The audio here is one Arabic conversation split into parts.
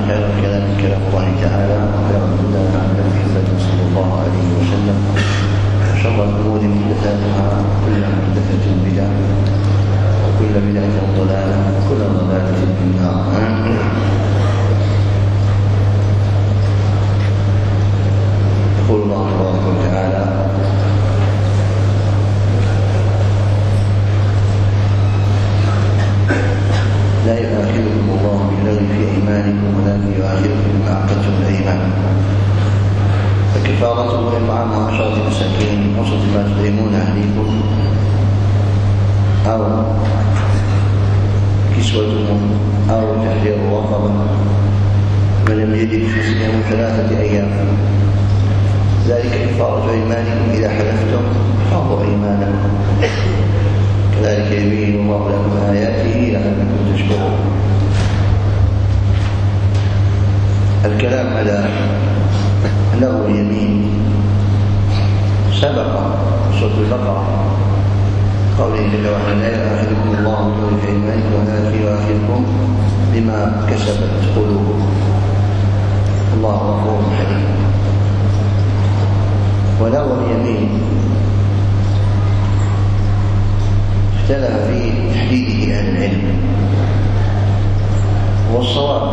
خير الكلام كلام الله تعالى، وخير الهدى هدى محمد صلى الله عليه وسلم، وشر الأمور محدثاتها، وكل محدثة بدعة، وكل بدعة ضلالة، وكل ضلالة في النار. يقول الله تبارك وتعالى: لا يؤاخذكم الله باللغو في أيمانكم ولكن يؤاخذكم بما عقدتم الأيمان، فكفارته إطعام 10 مساكين من أوسط ما تطعمون أهليكم أو كسوتهم أو تحرير رقبة، من لم يجد فصيام 3 أيام، ذلك كفارة أيمانكم إذا حلفتم فاحفظوا أيمانكم، كذلك يبين الله لكم آياته لعلكم تشكرون. الكلام على لغو اليمين سبق سورة البقرة قوله جل وعلا: لا يؤاخذكم الله باللغو في أيمانكم ولكن يؤاخذكم بما كسبت قلوبكم، الله غفور حليم. ولغو اليمين اختلف في تحديده أهل العلم، والصواب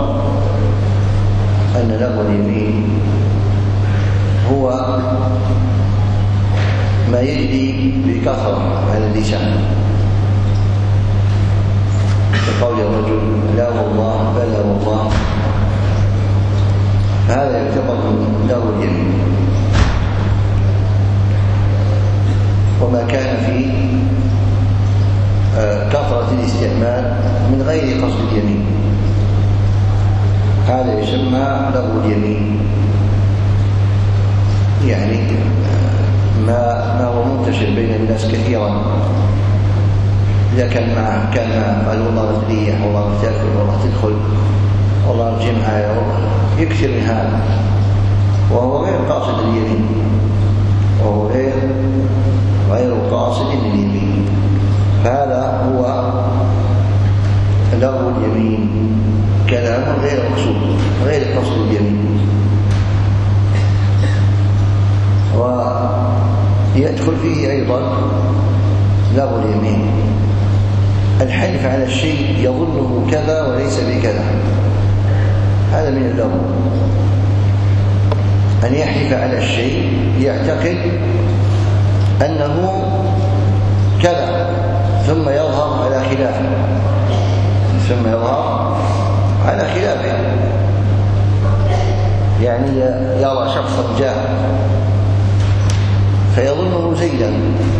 أن لغو اليمين هو ما يجري بكثرة على اللسان، كقول الرجل: لا والله، بلى والله، فهذا يعتبر من لغو اليمين. وما كان في كثرة الاستعمال من غير قصد اليمين هذا يسمى لغو اليمين، يعني ما هو منتشر بين الناس كثيرا، إذا كان قال والله تريح، والله تاكل، والله تدخل، والله الجمعة يكثر من هذا، وهو غير قاصد اليمين، وهو غير قاصد لليمين، فهذا هو لغو اليمين، كلام غير مقصود، غير قصد اليمين. ويدخل فيه أيضا لغو اليمين الحلف على الشيء يظنه كذا وليس بكذا، هذا من اللغو، أن يحلف على الشيء يعتقد أنه كذا ثم يظهر على خلافه، يعني يرى شخصا جاء فيظنه زيدا،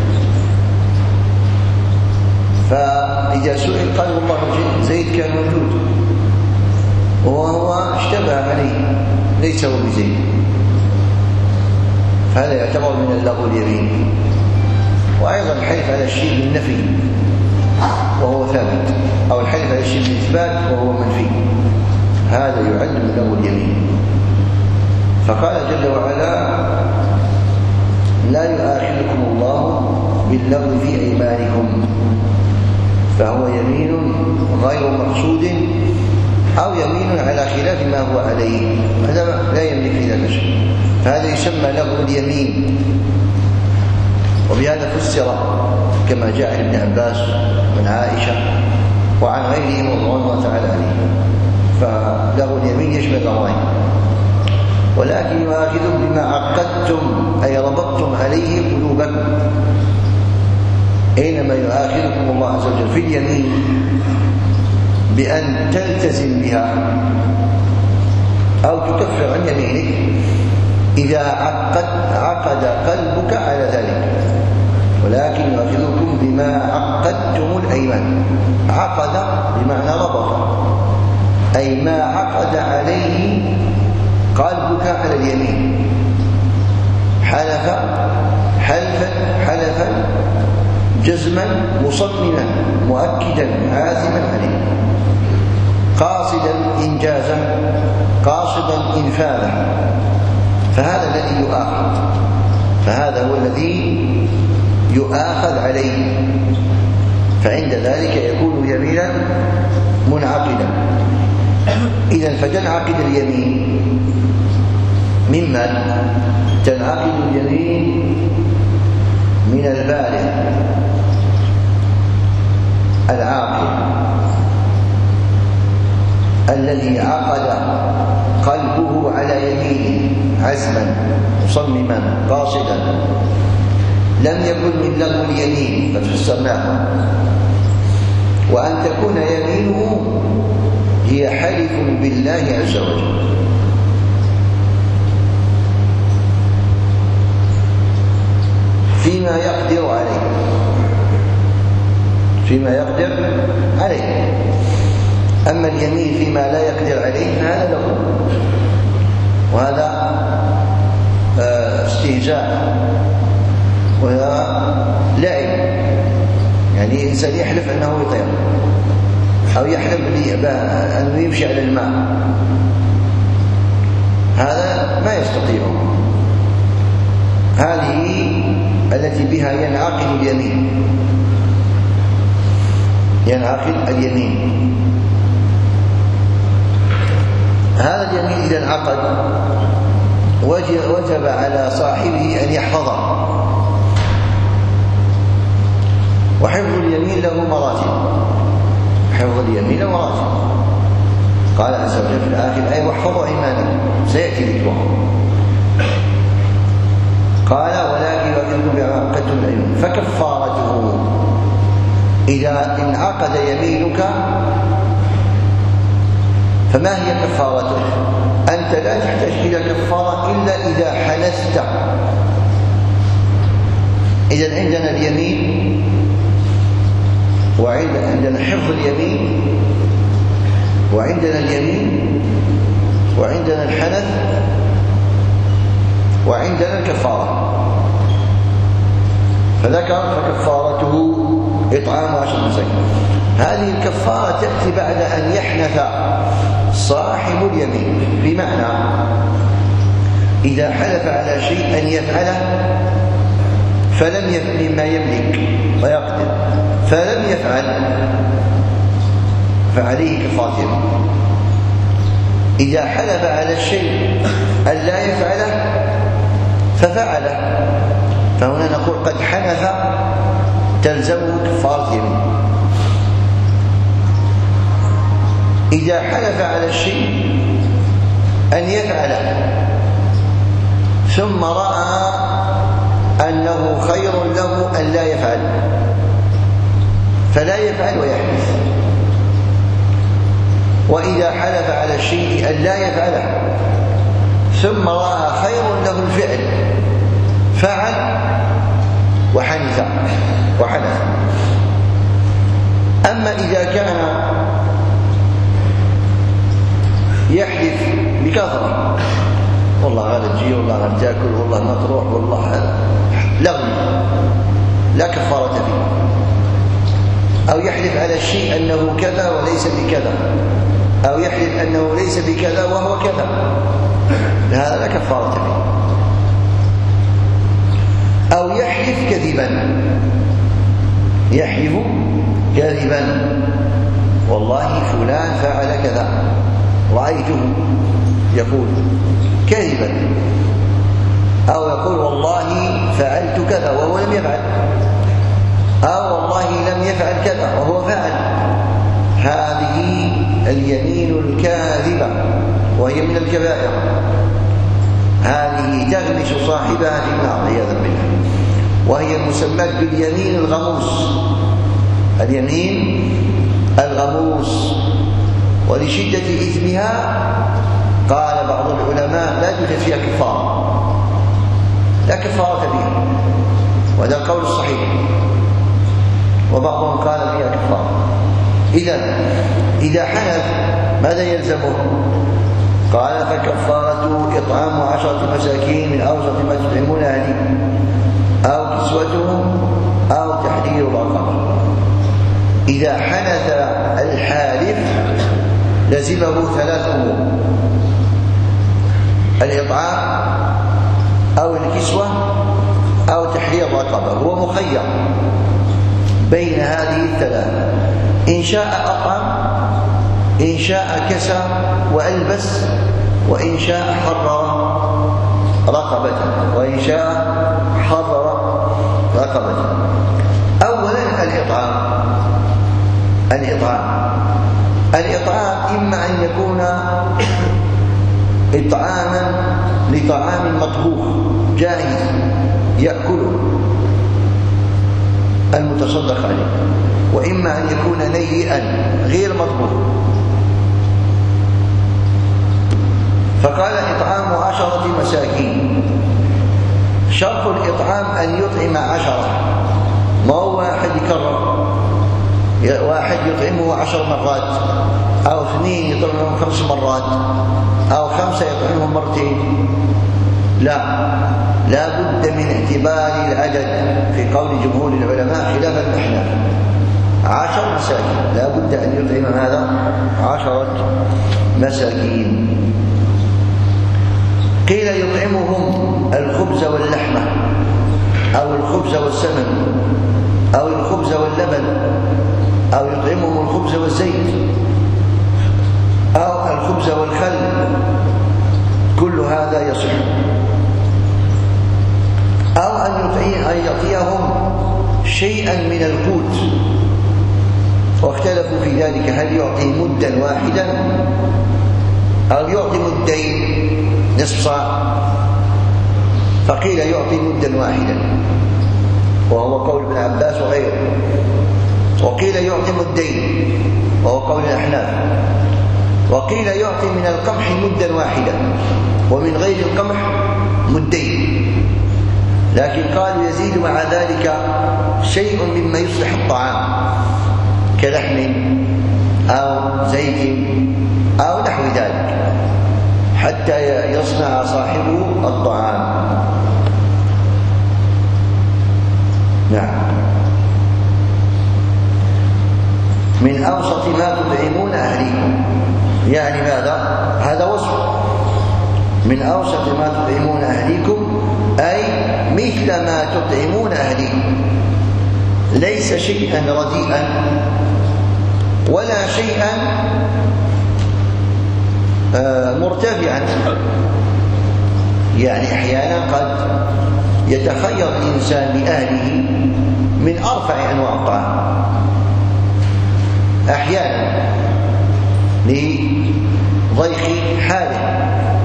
فإذا سئل قال والله زيد كان موجود وهو اشتبه عليه، ليس هو بزيد، فهذا يعتبر من اللغو اليمين. وأيضا الحلف على الشيء بالنفي وهو ثابت، أو الحلف على الشيء بالإثبات وهو منفي، هذا يعد من لغو اليمين. فقال جل وعلا: لا يؤاخذكم الله باللغو في أيمانكم، فهو يمين غير مقصود أو يمين على خلاف ما هو عليه، هذا لا يملك في ذلك شيء، فهذا يسمى لغو اليمين. وبهذا فسر كما جاء عن ابن عباس من عائشة وعن غيرهم رضوان الله تعالى عليهم، فلغو اليمين يشمل الأمرين. ولكن يؤاخذكم بما عقدتم أي ربطتم عليه قلوبكم، أينما يؤاخذكم الله عز وجل في اليمين بأن تلتزم بها أو تكفر عن يمينك إذا عقد قلبك على ذلك، ولكن يؤاخذكم بما عقدتم الأيمان. عقد بمعنى ربط، أي ما عقد عليه قلبك على اليمين، حلفا جزما مصمما مؤكدا عازما عليه، قاصدا إنجازا، قاصدا إنفاذا، فهذا الذي يؤاخذ، فهذا هو الذي يؤاخذ عليه، فعند ذلك يكون يمينا منعقدا. إذن فتنعقد اليمين ممن؟ تنعقد اليمين من البالغ العاقل الذي عقد قلبه على يمينه عزما مصمما قاصدا، لم يكن من لغو اليمين قد فسرناه، وأن تكون يمينه هي حلف بالله عز وجل. فيما يقدر عليه. أما اليمين فيما لا يقدر عليه فهذا له، وهذا استهزاء وهذا لعب. يعني إنسان يحلف أنه يطير أو يحلف أنه يمشي على الماء، هذا ما يستطيع. هذه التي بها ينعقد اليمين. هذا اليمين إذا انعقد وجب على صاحبه أن يحفظه. وحفظ اليمين له مراتب. قال عز وجل في الآخر أي واحفظوا أيمانكم، سيأتي ذكرها. قال ولكن يؤاخذكم بما عقدتم الأيمان فكفارته. إذا انعقد يمينك فما هي كفارته؟ أنت لا تحتاج إلى كفارة إلا إذا حنثت. إذا عندنا اليمين وعندنا حفظ اليمين وعندنا الحنث وعندنا الكفارة. فذكر فكفارته إطعام 10 مساكين. هذه الكفارة تأتي بعد أن يحنث صاحب اليمين، بمعنى إذا حلف على شيء أن يفعله فلم يفعل ما يملك ويقدر فلم يفعل فعليه كفارة يمين. إذا حلف على الشيء أن لا يفعله ففعله، فهنا نقول قد حنث تلزمه كفارة يمين. إذا حلف على الشيء أن يفعله ثم رأى أنه خير له أن لا يفعل فلا يفعل ويحنث. وإذا حلف على الشيء أن لا يفعله ثم رأى خير له الفعل فعل وحنث. أما إذا كان يحلف بكثرة، والله هذا تجي والله هذا تاكل والله ما تروح والله هذا لغو لا كفارة فيه، أو يحلف على الشيء أنه كذا وليس بكذا، أو يحلف أنه ليس بكذا وهو كذا، هذا لا كفارة فيه. أو يحلف كذبا والله فلان فعل كذا رأيته يقول كذبا، أو يقول والله فعلت كذا وهو لم يفعل، أو والله لم يفعل كذا وهو فعل. هذه اليمين الكاذبة وهي من الكبائر، هذه تغمس صاحبها في النار عياذا بالله، وهي مسمى باليمين الغموس. ولشدة إثمها قال بعض العلماء لا توجد فيها كفارة، لا كفارة فيها، وهذا القول الصحيح، وبعضهم قال فيها كفارة. إذا حنث ماذا يلزمه؟ قال فكفارته إطعام 10 مساكين من أوسط ما تطعمون أهليكم أو كسوتهم أو تحرير رقبة. إذا حنث الحالف لزمه 3 أمور: الإطعام أو الكسوة أو تحرير رقبة. هو مخير بين هذه الثلاثة، إن شاء أطعم إن شاء كسى وألبس، وإن شاء حرر رقبته، وإن شاء حرر رقبته. أولا الإطعام إما أن يكون إطعاما لطعام مطبوخ جاهز يأكله المتصدق عليه، وإما أن يكون نيئا غير مطبوخ. فقال إطعام 10 مساكين. شرط الإطعام أن يطعم 10، ما هو واحد يكرر، واحد يطعمه 10 مرات، أو 2 يطعمهم 5 مرات، أو 5 يطعمهم مرتين. لا بد من اعتبار العدد في قول جمهور العلماء خلاف الأحناف. 10 مساكين لا بد أن يطعم هذا 10 مساكين. قيل يطعمهم الخبز واللحمة، أو الخبز والسمن، أو الخبز واللبن، أو يطعمهم الخبز والزيت، أو الخبز والخل، كل هذا يصح. أو أن يعطيهم شيئا من القوت، واختلفوا في ذلك، هل يعطي مدا واحدا أو يعطي مدين نصف صاع؟ فقيل يعطي مدا واحدا، وهو قول ابن عباس وغيره. وقيل يعطي مدين، وهو قول الأحناف. وقيل يعطي من القمح مدا واحدا، ومن غير القمح مدين، لكن قالوا يزيد مع ذلك شيء مما يصلح الطعام كلحم أو زيت أو نحو ذلك، حتى يصنع صاحبه الطعام. نعم. من أوسط ما تطعمون أهليكم، يعني ماذا؟ هذا وصف. من أوسط ما تطعمون أهليكم أي مثل ما تطعمون أهليكم، ليس شيئا رديئا ولا شيئا مرتفعا. يعني أحيانا قد يتخير الإنسان لأهله من أرفع أنواع الطعام، أحيانا لضيق حاله،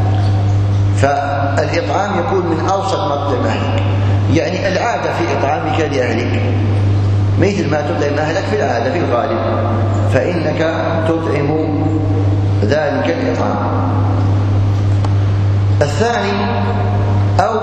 فالإطعام يكون من أوسط ما تطعم أهلك. يعني العادة في إطعامك لأهلك مثل ما تطعم أهلك في العادة في الغالب، فإنك تطعم ذلك الإطعام. الثاني أو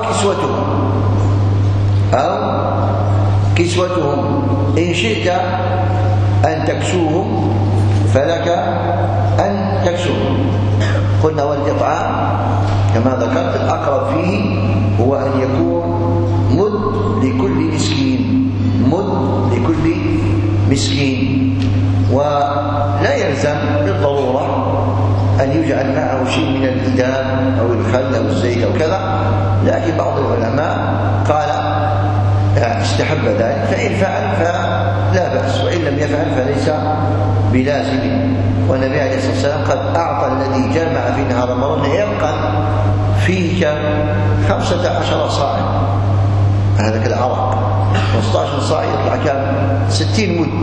كسوتهم، إن شئت أن تكسوهم فلك أن تكسوهم. قلنا والإطعام كما ذكرت الأقرب فيه هو أن يكون مد لكل مسكين، ولا يلزم بالضرورة أن يجعل معه شيء من الإدام أو الخل أو الزيت أو كذا، لكن بعض العلماء قال استحب ذلك، فإن فعل فلا بأس، وإن لم يفعل فليس بلازم. والنبي عليه الصلاة والسلام قد أعطى الذي جامع في نهار رمضان يبقى فيه 15 صاعا، هذا كالعرق 15 صاع يطلع كم؟ 60 مد،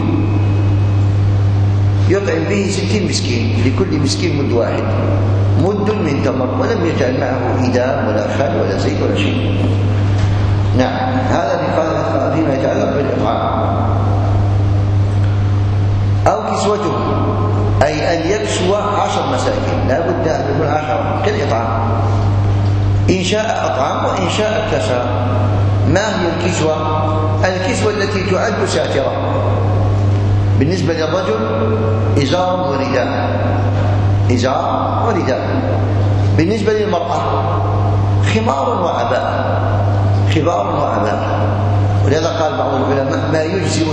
يطعم به 60 مسكين، لكل مسكين مد واحد، مد من تمر، ولم يجعل معه إدام ولا خل ولا زيت ولا شيء. نعم. هذا فيما يتعلق بالإطعام. أو كسوتهم أي أن يكسو 10 مساكين، لا بد أن يكون 10 كالإطعام. إن شاء أطعم وإن شاء كسى. ما هي الكسوة؟ الكسوة التي تعد ساترة. بالنسبة للرجل إزار ورداء. بالنسبة للمرأة خمار وعباء. ولهذا قال بعض العلماء ما يجزئ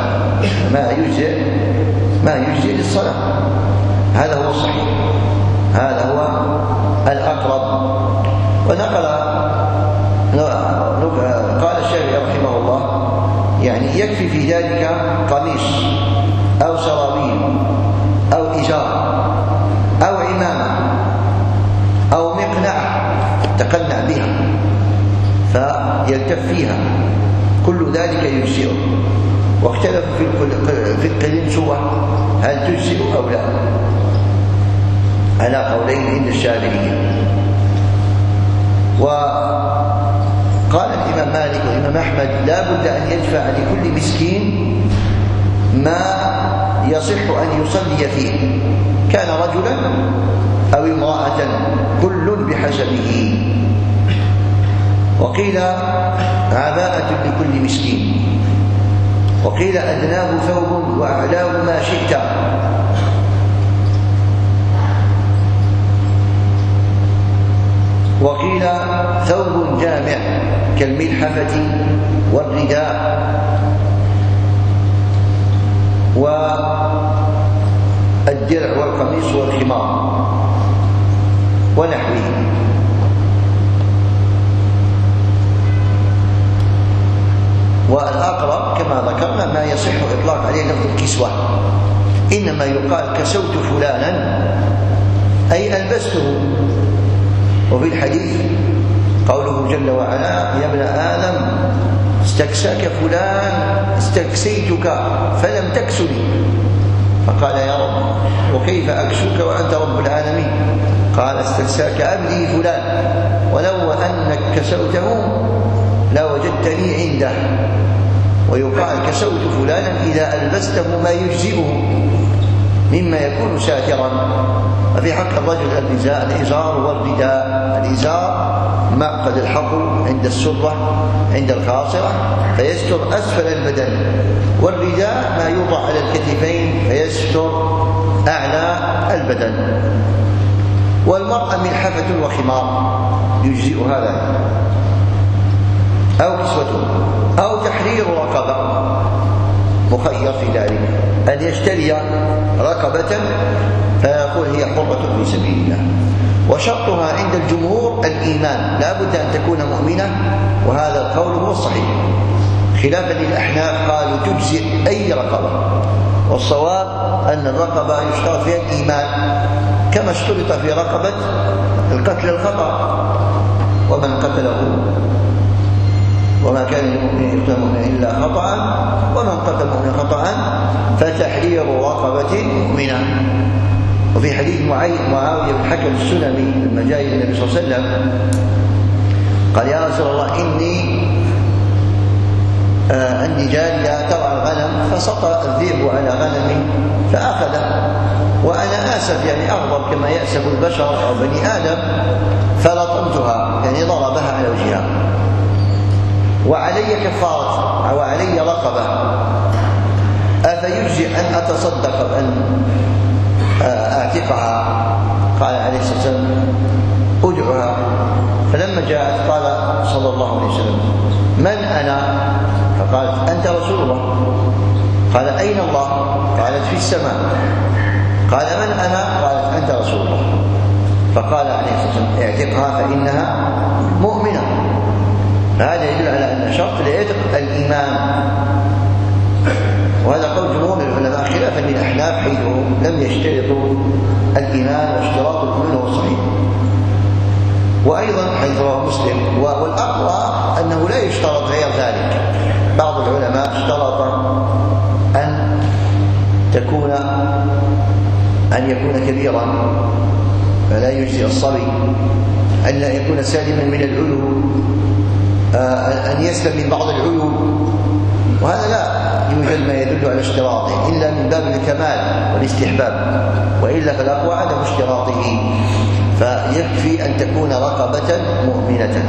للصلاة. هذا هو الصحيح، هذا هو الأقرب. قال الشافعي رحمه الله يعني يكفي في ذلك قميص أو سراويل أو إزار يكتف فيها، كل ذلك يجزئه. واختلفوا في القلنسوة هل تجزئ أو لا، على قولين عند الشافعية. وقال الإمام مالك والإمام أحمد لا بد أن يدفع لكل مسكين ما يصح أن يصلي فيه، كان رجلا أو امرأة كل بحسبه. وقيل عباءة لكل مسكين، وقيل أدناه ثوب وأعلاه ما شئت. وقيل ثوب جامع كالملحفة والرداء والدرع والقميص والخمار ونحوه. والأقرب كما ذكرنا ما يصح إطلاق عليه لفظ الكسوة، إنما يقال كسوت فلانا أي ألبسته. وفي الحديث قوله جل وعلا يا ابن آدم استكساك فلان استكسيتك فلم تكسني، فقال يا رب وكيف أكسوك وأنت رب العالمين؟ قال استكساك عبدي فلان ولو أنك كسوته لوجدتني عنده. ويقال كسوت فلانا إذا ألبسته ما يجزئه مما يكون ساترا. وفي حق الرجل الإزار والرداء، الإزار ما قد الحق عند السرة عند الخاصرة فيستر أسفل البدن، والرداء ما يوضع على الكتفين فيستر أعلى البدن. والمرأة ملحفة وخمار يجزئ هذا، أو كسوته أو تحرير رقبة، مخير في ذلك أن يشتري رقبة فيقول هي حرة في سبيل الله. وشرطها عند الجمهور الإيمان، لا بد أن تكون مؤمنة، وهذا القول هو الصحيح، خلافا للأحناف قالوا تجزئ أي رقبة، والصواب أن الرقبة يشترط فيها الإيمان كما اشترط في رقبة القتل الخطأ، ومن قتله وما كان للمؤمن يقتل مؤمنا إلا خطأ ومن قتل مؤمنا خطأ فتحرير رقبة مؤمنة. وفي حديث معاوية بن حكم السلمي لما جاء إلى النبي صلى الله عليه وسلم قال يا رسول الله إني عندي جارية ترعى الغنم فسطى الذئب على غنمي فأخذه، وأنا آسف يعني أغضب كما يأسف البشر أو بني آدم، فلطمتها يعني ضربها على وجهها، وعلي كفارة وعلي رقبة، أفيجزئ أن أتصدق بأن أعتقها؟ قال عليه الصلاة والسلام أدعها. فلما جاءت قال صلى الله عليه وسلم من أنا؟ فقالت أنت رسول الله. قال أين الله؟ قالت في السماء. قال من أنا؟ قالت أنت رسول الله. فقال عليه الصلاة والسلام اعتقها فإنها مؤمنة. فهذا يدل على أن شرط العتق الإيمان، وهذا قول جمهور العلماء خلافا للأحناف حيث لم يشترطوا الإيمان، واشتراط الإيمان هو الصحيح. وأيضا حيث رواه مسلم، والأقوى أنه لا يشترط غير ذلك. بعض العلماء اشترط أن يكون كبيرا فلا يجزي الصبي، أن لا يكون سالما من العيوب، أن يسلم من بعض العيوب، وهذا لا يوجد ما يدل على اشتراطه إلا من باب الكمال والاستحباب، وإلا فالأقوى عدم اشتراطه، فيكفي أن تكون رقبة مؤمنة.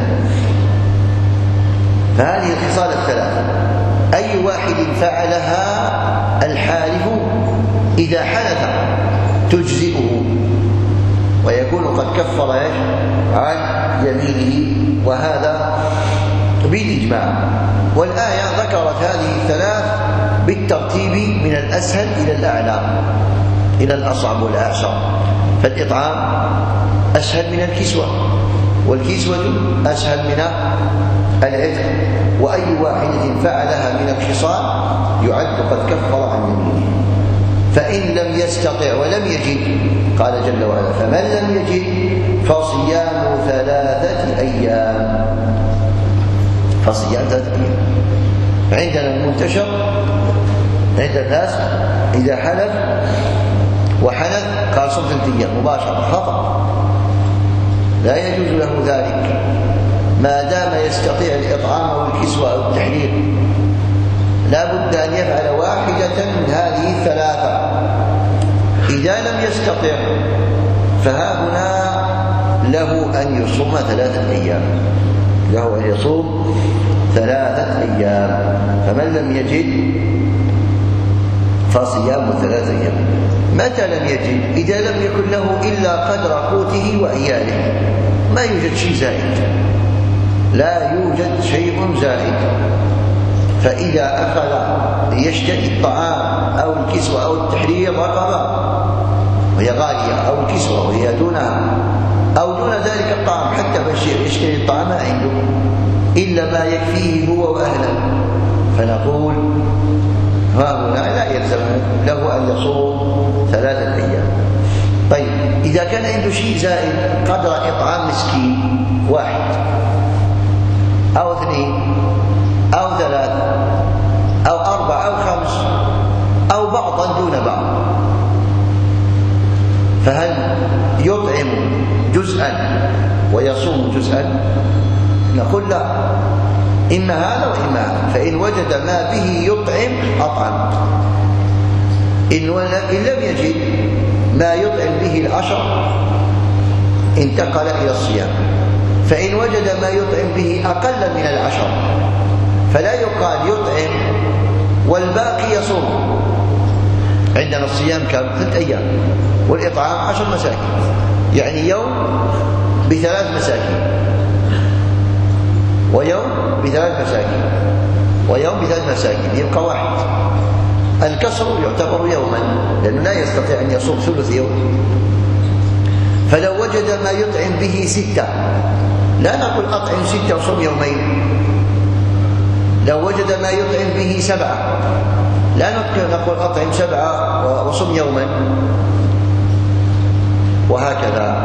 فهذه الخصال الثلاثة أي واحد فعلها الحالف إذا حلف تجزئه، ويكون قد كفر عن يمينه، وهذا بالإجماع. والآية ذكرت هذه الثلاث بالترتيب من الأسهل إلى الأعلى إلى الأصعب والأعسر. فالإطعام أسهل من الكسوة، والكسوة أسهل من العتق، وأي واحدة فعلها من الخصال يعد قد كفر عن يمينه. فإن لم يستطع ولم يجد قال جل وعلا فمن لم يجد فصيام 3 أيام. فصيام 3 أيام. عندنا المنتشر عند الناس إذا حلف وحنث قال صم 3 أيام مباشرة، خطأ، لا يجوز له ذلك ما دام يستطيع الإطعام أو الكسوة أو التحرير. لا بد أن يفعل واحدة من هذه الثلاثة. إذا لم يستطع فها هنا له أن يصوم 3 أيام، له أن يصوم 3 أيام. فمن لم يجد فصيام 3 أيام. متى لم يجد؟ إذا لم يكن له إلا قدر قوته وعياله، ما يوجد شيء زائد، لا يوجد شيء زائد. فإذا أخذ يشتري الطعام أو الكسوة أو التحرير رقبة وهي غالية، أو الكسوة وهي دونها، أو دون ذلك الطعام، حتى بشير يشتري الطعام ما عنده إلا ما يكفيه هو وأهله، فنقول هنا لا يلزم له أن يصوم 3 أيام. طيب إذا كان عنده شيء زائد قدر إطعام مسكين 1 أو 2 أو 3 أو 4 أو 5 أو بعضا دون بعض، فهل يطعم جزءا ويصوم جزءا؟ نقول لا، إما هذا وإما هذا. فإن وجد ما به يطعم أطعم، إن لم يجد ما يطعم به 10 انتقل إلى الصيام. فإن وجد ما يطعم به أقل من 10 فلا يقال يطعم والباقي يصوم. عندنا الصيام كم؟ 3 أيام، والإطعام 10 مساكين، يعني يوم ب3 مساكين، ويوم ب3 مساكين، ويوم ب3 مساكين، يبقى 1. الكسر يعتبر يوما لأنه لا يستطيع أن يصوم ثلث يوم. فلو وجد ما يطعم به 6 لا نقول أطعم 6 وصوم يومين. لو وجد ما يطعم به 7 لا نقول أطعم 7 وصوم يوما، وهكذا.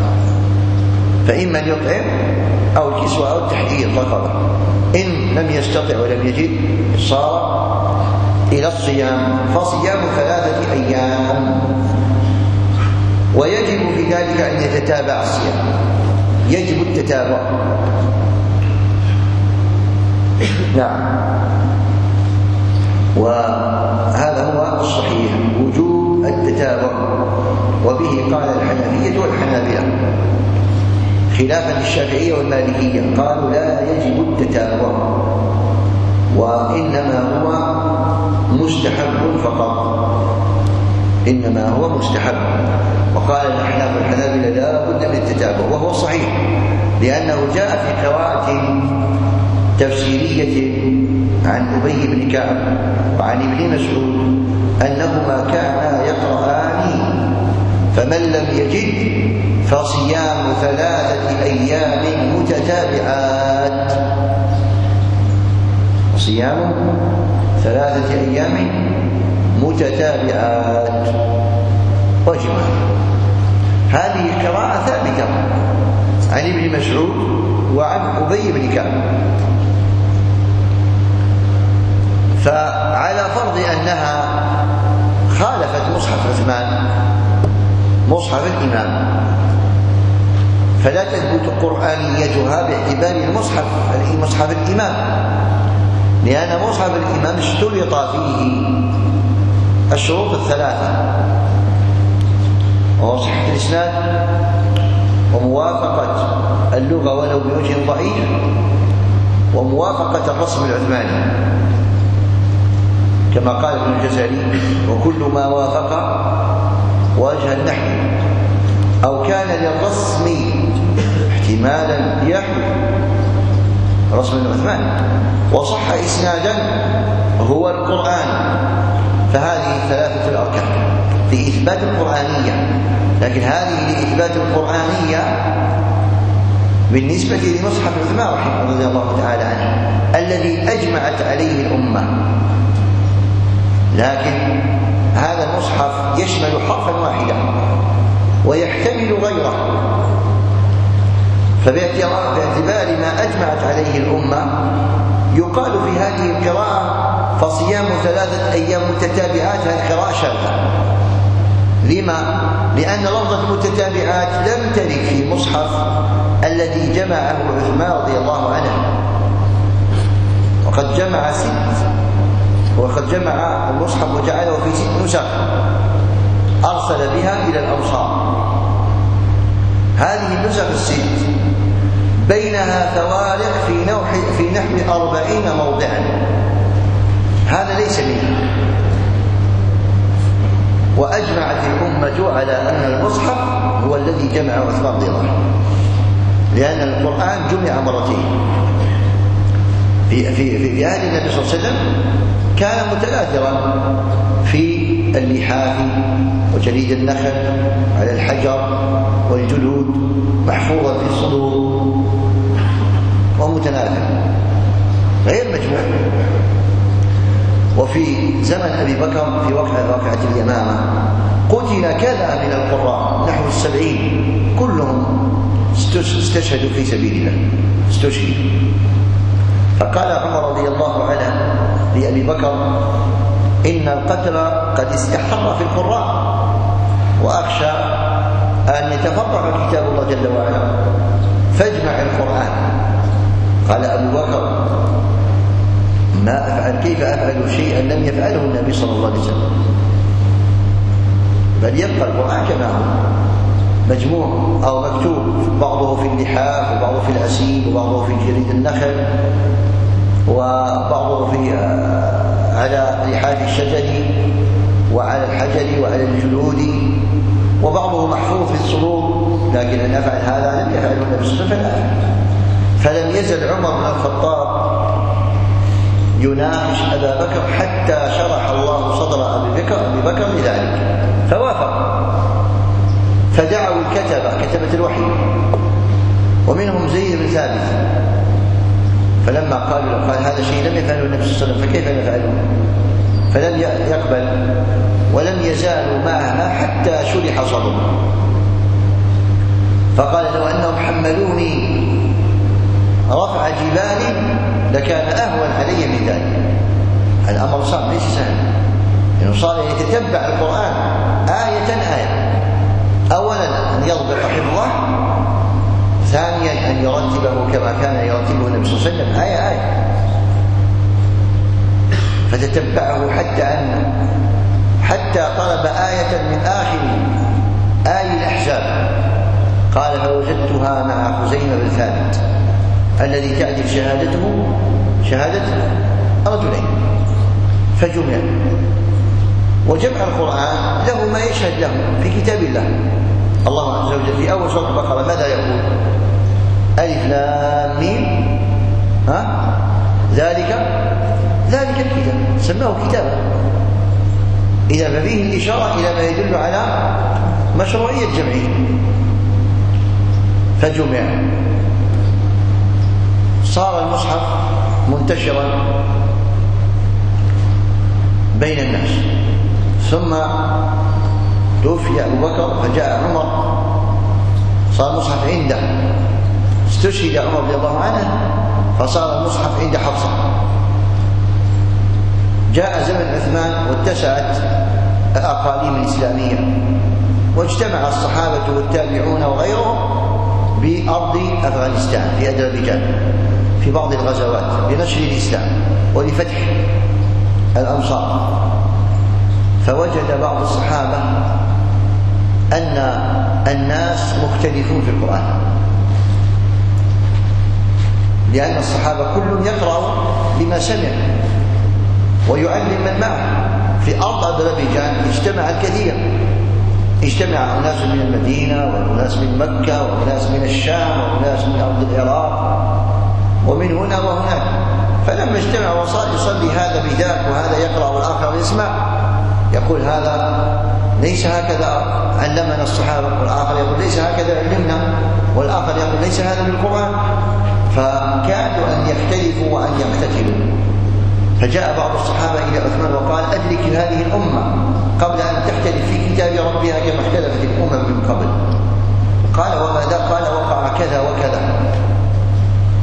فإما يطعم أو الكسوة أو التحرير رقبة. إن لم يستطع ولم يجد صار إلى الصيام، فصيام 3 أيام. ويجب في ذلك أن يتتابع الصيام، يجب التتابع. نعم، وهذا هو الصحيح، وجوب التتابع. وبه قال الحنفية والحنابلة خلافا للشافعية والمالكية، قالوا لا يجب التتابع وإنما هو مستحب فقط، إنما هو مستحب. وقال الأحناف والحنابلة لا بد من التتابع، وهو صحيح، لأنه جاء في قراءة تفسيرية عن أبي بن كعب وعن ابن مسعود أنهما كانا يقرآن فمن لم يجد فصيام 3 أيام متتابعات، صيام 3 أيام متتابعات. وجمع هذه القراءة ثابتة عن ابن مسعود وعن أبي بن كعب. فعلى فرض أنها خالفت مصحف عثمان مصحف الإمام فلا تثبت قرآنيتها باعتبار مصحف الإمام، لأن مصحف الإمام اشترط فيه الشروط 3، وهو صحة الإسناد، وموافقة اللغة ولو بوجه ضعيف، وموافقة الرسم العثماني كما قال ابن الجزري: وكل ما وافق وجه النحو أو كان للرسم احتمالا يحوي رسم العثماني وصح إسنادا هو القرآن. فهذه 3 الأركان لإثبات القرآنية، لكن هذه لإثبات القرآنية بالنسبة لمصحف عثمان رضي الله تعالى عنه الذي أجمعت عليه الأمة، لكن هذا المصحف يشمل حرفا واحدا ويحتمل غيره، فباعتبار ما أجمعت عليه الأمة يقال في هذه القراءة فصيام 3 أيام متتابعات هذه قراءة شاذة. لما؟ لأن لفظة متتابعات لم ترد في المصحف الذي جمعه عثمان رضي الله عنه، وقد جمع المصحف وجعله في 6 نسخ أرسل بها إلى الأمصار. هذه النسخ ال6 بينها فوارق في نحو 40 موضعا، هذا ليس منها. وأجمعت الأمة على أن المصحف هو الذي جمع عثمان رضي الله عنه، لأن القرآن جمع مرتين. في عهد النبي صلى الله عليه وسلم كان متناثرا في اللحاف وجليد النخل على الحجر والجلود، محفوظا في الصدور ومتناثر غير مجموع. وفي زمن أبي بكر في واقعة اليمامة قتل كذا من القراء نحو 70 كلهم استشهدوا في سبيل الله، استشهدوا. فقال عمر رضي الله عنه لأبي بكر: إن القتل قد استحر في القراء، وأخشى أن يتفرق كتاب الله جل وعلا، فاجمع القرآن. قال أبو بكر: ما أفعل؟ كيف أفعل شيئا لم يفعله النبي صلى الله عليه وسلم؟ بل يبقى القرآن كما هو مجموع أو مكتوب، بعضه في اللحاف وبعضه في الأسيل وبعضه في جليد النخل وبعضه على لحاف الشجر وعلى الحجر وعلى الجلود، وبعضه محفوظ في الصدور. لكن أن أفعل هذا لم يفعله النبي صلى الله عليه وسلم. فلم يزل عمر بن الخطاب يناقش أبا بكر حتى شرح الله صدر أبي بكر لذلك، فوافق. فدعوا كتبة الوحي، ومنهم زيد بن ثابت، فلما قال هذا شيء لم يفعله النبي صلى الله عليه وسلم فكيف نفعله؟ فلم يقبل، ولم يزالوا معها حتى شرح صدره. فقال: لو أنهم حملوني رفع جبال لكان أهون علي من ذلك. الأمر صعب، ليس سهل، لأنه صار يتتبع القرآن آية. أولا أن يضبط حفظه، ثانيا أن يرتبه كما كان يرتبه النبي صلى الله عليه وسلم آية. فتتبعه حتى طلب آية من آخر آي الأحزاب. قال: فوجدتها مع خزيمة بن ثابت الذي تعدل شهادته شهادة رجلين، فجمع. وجمع القرآن له ما يشهد له في كتاب الله عز وجل. في أول سورة البقرة ماذا يقول؟ ألف لام ميم ذلك الكتاب، سماه كتابا. إذا ففيه الإشارة إلى ما يدل على مشروعية جمعه. فجمع، صار المصحف منتشرا بين الناس. ثم توفي أبو بكر فجاء عمر، صار المصحف عنده، استشهد عمر رضي الله عنه فصار المصحف عند حفصة. جاء زمن عثمان واتسعت الأقاليم الإسلامية، واجتمع الصحابة والتابعون وغيرهم بأرض أفغانستان في أذربيجان في بعض الغزوات لنشر الإسلام ولفتح الأمصار. فوجد بعض الصحابة أن الناس مختلفون في القرآن، لأن الصحابة كل يقرأ بما سمع ويعلم من معه. في أرض أذربيجان اجتمع الكثير، اجتمع أناس من المدينة وأناس من مكة وأناس من الشام وأناس من أرض العراق ومن هنا وهناك. فلما اجتمع وصار يصلي هذا بذاك وهذا يقرأ والآخر يسمع، يقول هذا ليس هكذا علمنا الصحابة، والآخر يقول ليس هكذا علمنا، والآخر يقول ليس هذا بالقرآن. فكادوا أن يختلفوا وأن يقتتلوا. فجاء بعض الصحابة إلى عثمان وقال: أدرك هذه الأمة قبل أن تختلف في كتاب ربها كما اختلفت الأمم من قبل. قال: وماذا؟ قال: وقع كذا وكذا.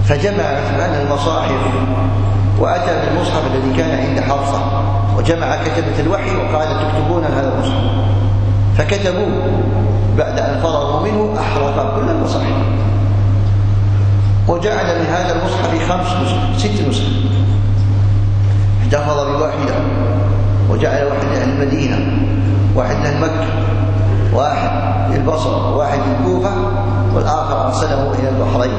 فجمع عثمان المصاحف وأتى بالمصحف الذي كان عند حفصة، وجمع كتبة الوحي وقال تكتبون هذا المصحف، فكتبوه. بعد أن فرغوا منه أحرق كل المصاحف، وجعل من هذا المصحف 6 نسخ، احتفظ بواحدة وجعل واحد لأهل المدينة، واحد لأهل مكة، واحد للبصرة، وواحد للكوفة، والآخر أرسله إلى البحرين.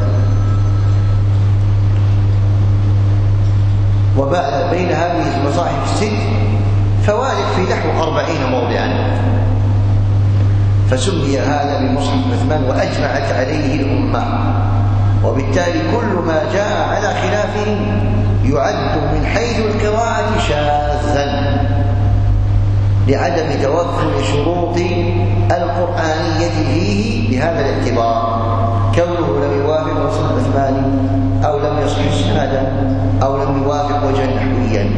وبعد بين هذه المصاحف 6 فوارق في نحو 40 موضعا، فسمي هذا بمصحف عثمان وأجمعت عليه الأمة. وبالتالي كل ما جاء على خلافه يعد من حيث القراءة شاذا لعدم توفر شروط القرآنية فيه بهذا الاعتبار، كونه لم يوافق وصف عثماني أو لم يصح سندا أو لم يوافق وجها نحويا.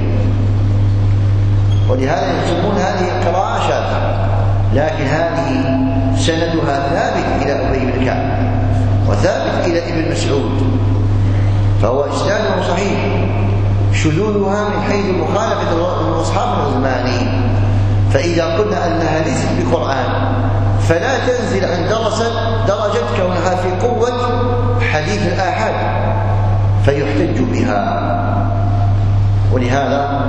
ولهذا يسمون هذه القراءة شاذة، لكن هذه سندها ثابت إلى أبي بن كعب وثابت إلى ابن مسعود، فهو إسناده صحيح. شذوذها من حيث مخالفة المصحف العثماني، فإذا قلنا أنها ليست بقرآن فلا تنزل عن درجة كونها في قوة حديث الآحاد فيحتج بها. ولهذا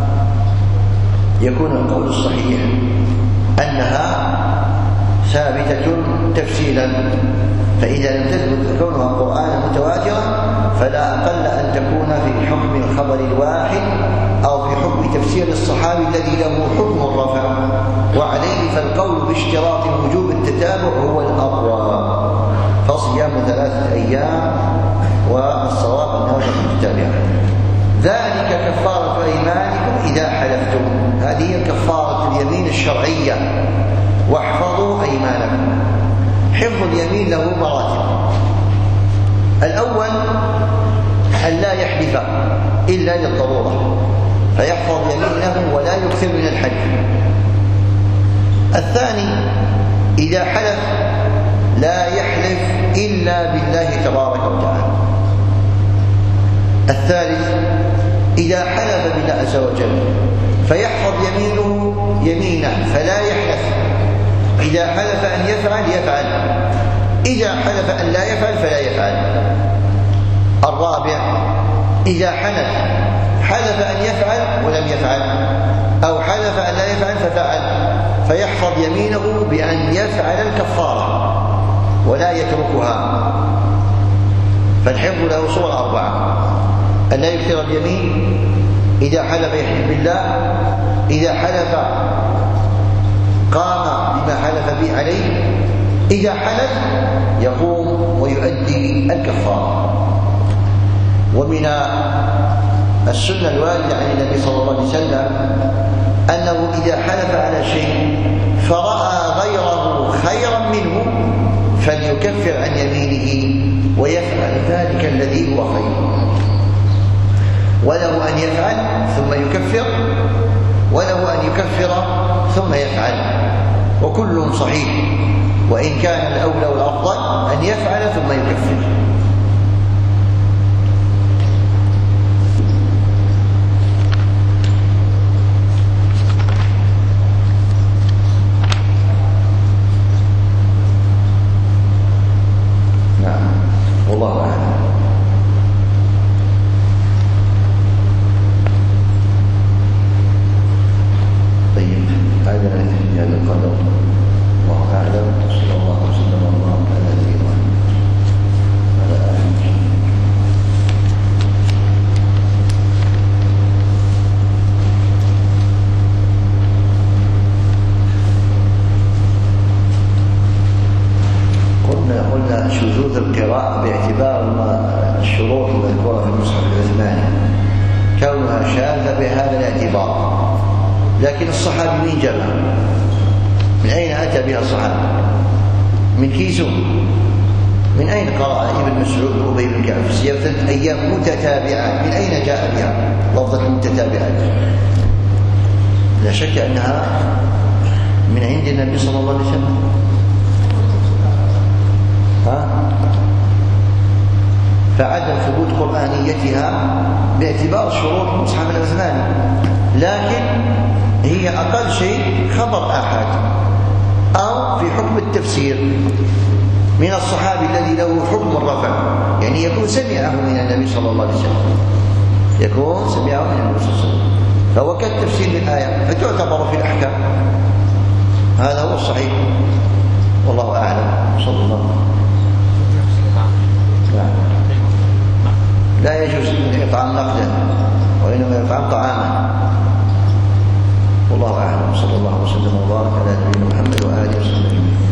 يكون القول الصحيح أنها ثابتة تفسيرا، فإذا لم تثبت كونها قرآنا متواترا فلا أقل أن تكون في حكم الخبر الواحد أو في حكم تفسير الصحابي الذي له حكم الرفع، وعليه فالقول باشتراط وجوب التتابع هو الأقوى، فصيام 3 أيام والصواب أنه متتابعة. ذلك كفارة أيمانكم إذا حلفتم، هذه كفارة اليمين الشرعية. واحفظوا أيمانكم. حفظ اليمين له مراتب. الأول أن لا يحلف إلا للضرورة فيحفظ يمينه ولا يكثر من الحلف. الثاني إذا حلف لا يحلف إلا بالله تبارك وتعالى. الثالث إذا حلف بالله عز وجل فيحفظ يمينه يمينه فلا يحلف، إذا حلف أن يفعل يفعل، إذا حلف أن لا يفعل فلا يفعل. الرابع إذا حلف أن يفعل ولم يفعل، أو حلف أن لا يفعل ففعل، فيحفظ يمينه بأن يفعل الكفارة ولا يتركها. فالحفظ له صور 4: أن لا يكثر اليمين، إذا حلف يحلف بالله، إذا حلف قام بما حلف به عليه، إذا حلف يقوم ويؤدي الكفارة. ومن السنة الواردة عن النبي صلى الله عليه وسلم أنه إذا حلف على شيء فرأى غيره خيرا منه فليكفر عن يمينه ويفعل ذلك الذي هو خير، وله أن يفعل ثم يكفر، وله أن يكفر ثم يفعل، وكل صحيح، وإن كان الأولى والأفضل أن يفعل ثم يكفر. نعم، والله أعلم. طيب، هذا في هذا القدر، الله أعلم. صلى الله وسلم وبارك على نبينا محمد وعلى آله. قلنا شذوذ القراءة باعتبار الشروط المذكورة في المصحف العثماني كونها شاذة بهذا الاعتبار. لكن الصحابي مين جابها؟ من أين أتى بها الصحابي؟ من كيسه؟ من أين قرأ ابن مسعود وأبي بن كعب في 3 أيام متتابعات؟ من أين جاء بها لفظة المتتابعات؟ لا شك أنها من عند النبي صلى الله عليه وسلم. فعلى ثبوت قرآنيتها باعتبار شروط المصحف العثماني، لكن هي أقل شيء خبر آحاد أو في حكم التفسير من الصحابي الذي له حكم الرفع، يعني يكون سمعه من النبي صلى الله عليه وسلم، يكون سمعه من النبي صلى الله عليه وسلم، فهو كالتفسير للآية فتعتبر في الأحكام. هذا هو الصحيح والله أعلم. صلى الله عليه وسلم. لا يجوز إطعام نقدا، وإنما يطعم طعاما، والله أعلم. صلى الله وسلم وبارك على نبينا محمد وآله وصحبه أجمعين.